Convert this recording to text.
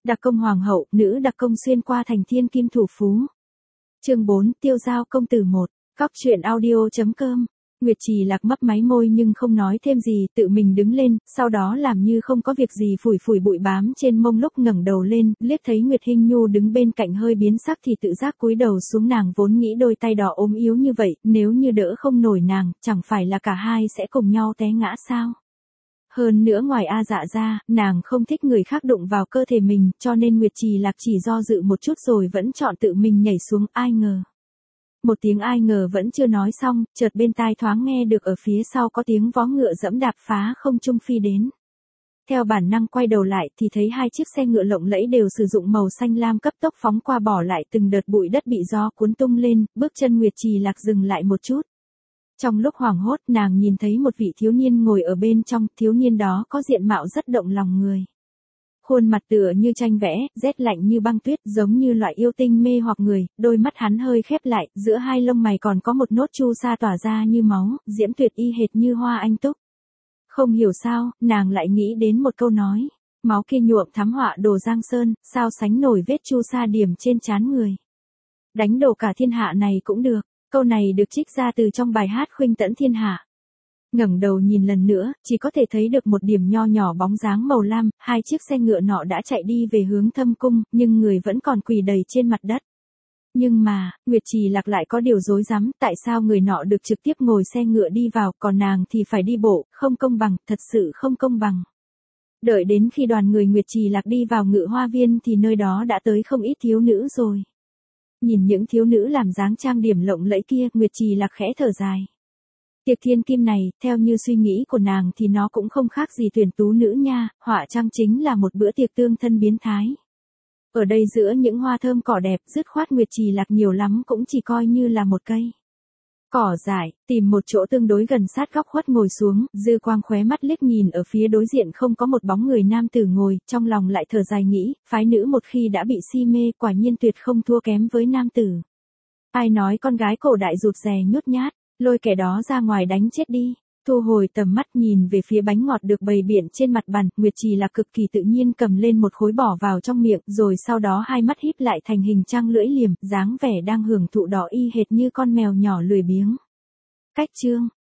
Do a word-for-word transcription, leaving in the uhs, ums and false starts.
Đặc công hoàng hậu, nữ đặc công xuyên qua thành thiên kim thủ phú. Chương bốn, tiêu giao công tử một. Cóc truyện audio.com. Nguyệt Trì Lạc mấp máy môi nhưng không nói thêm gì, tự mình đứng lên, sau đó làm như không có việc gì phủi phủi bụi bám trên mông, lúc ngẩng đầu lên, liếc thấy Nguyệt Hinh Nhu đứng bên cạnh hơi biến sắc thì tự giác cúi đầu xuống. Nàng vốn nghĩ đôi tay đỏ ốm yếu như vậy, nếu như đỡ không nổi nàng, chẳng phải là cả hai sẽ cùng nhau té ngã sao? Hơn nữa ngoài A Dạ ra, nàng không thích người khác đụng vào cơ thể mình, cho nên Nguyệt Trì Lạc chỉ do dự một chút rồi vẫn chọn tự mình nhảy xuống. Ai ngờ. Một tiếng ai ngờ vẫn chưa nói xong, chợt bên tai thoáng nghe được ở phía sau có tiếng vó ngựa dẫm đạp phá không trung phi đến. Theo bản năng quay đầu lại thì thấy hai chiếc xe ngựa lộng lẫy đều sử dụng màu xanh lam cấp tốc phóng qua, bỏ lại từng đợt bụi đất bị gió cuốn tung lên, bước chân Nguyệt Trì Lạc dừng lại một chút. Trong lúc hoảng hốt, nàng nhìn thấy một vị thiếu niên ngồi ở bên trong, thiếu niên đó có diện mạo rất động lòng người. Khuôn mặt tựa như tranh vẽ, rét lạnh như băng tuyết, giống như loại yêu tinh mê hoặc người, đôi mắt hắn hơi khép lại, giữa hai lông mày còn có một nốt chu sa tỏa ra như máu, diễm tuyệt y hệt như hoa anh túc. Không hiểu sao, nàng lại nghĩ đến một câu nói, máu kia nhuộm thắm họa đồ Giang Sơn, sao sánh nổi vết chu sa điểm trên trán người. Đánh đổ cả thiên hạ này cũng được, câu này được trích ra từ trong bài hát Khuynh Tẫn Thiên Hạ. Ngẩng đầu nhìn lần nữa, chỉ có thể thấy được một điểm nho nhỏ bóng dáng màu lam, hai chiếc xe ngựa nọ đã chạy đi về hướng Thâm Cung, nhưng người vẫn còn quỳ đầy trên mặt đất. Nhưng mà, Nguyệt Trì Lạc lại có điều rối rắm, tại sao người nọ được trực tiếp ngồi xe ngựa đi vào, còn nàng thì phải đi bộ, không công bằng, thật sự không công bằng. Đợi đến khi đoàn người Nguyệt Trì Lạc đi vào Ngự Hoa Viên thì nơi đó đã tới không ít thiếu nữ rồi. Nhìn những thiếu nữ làm dáng trang điểm lộng lẫy kia, Nguyệt Trì Lạc khẽ thở dài. Tiệc thiên kim này, theo như suy nghĩ của nàng thì nó cũng không khác gì tuyển tú nữ nha, họa trang chính là một bữa tiệc tương thân biến thái. Ở đây giữa những hoa thơm cỏ đẹp, dứt khoát Nguyệt Trì Lạc nhiều lắm cũng chỉ coi như là một cây cỏ dại, tìm một chỗ tương đối gần sát góc khuất ngồi xuống, dư quang khóe mắt liếc nhìn ở phía đối diện không có một bóng người nam tử ngồi, trong lòng lại thở dài nghĩ, phái nữ một khi đã bị si mê, quả nhiên tuyệt không thua kém với nam tử. Ai nói con gái cổ đại rụt rè nhút nhát, lôi kẻ đó ra ngoài đánh chết đi. Thu hồi tầm mắt nhìn về phía bánh ngọt được bày biện trên mặt bàn, Nguyệt Trì Lạc cực kỳ tự nhiên cầm lên một khối bỏ vào trong miệng, rồi sau đó hai mắt híp lại thành hình trăng lưỡi liềm, dáng vẻ đang hưởng thụ, đỏ y hệt như con mèo nhỏ lười biếng. Cách chương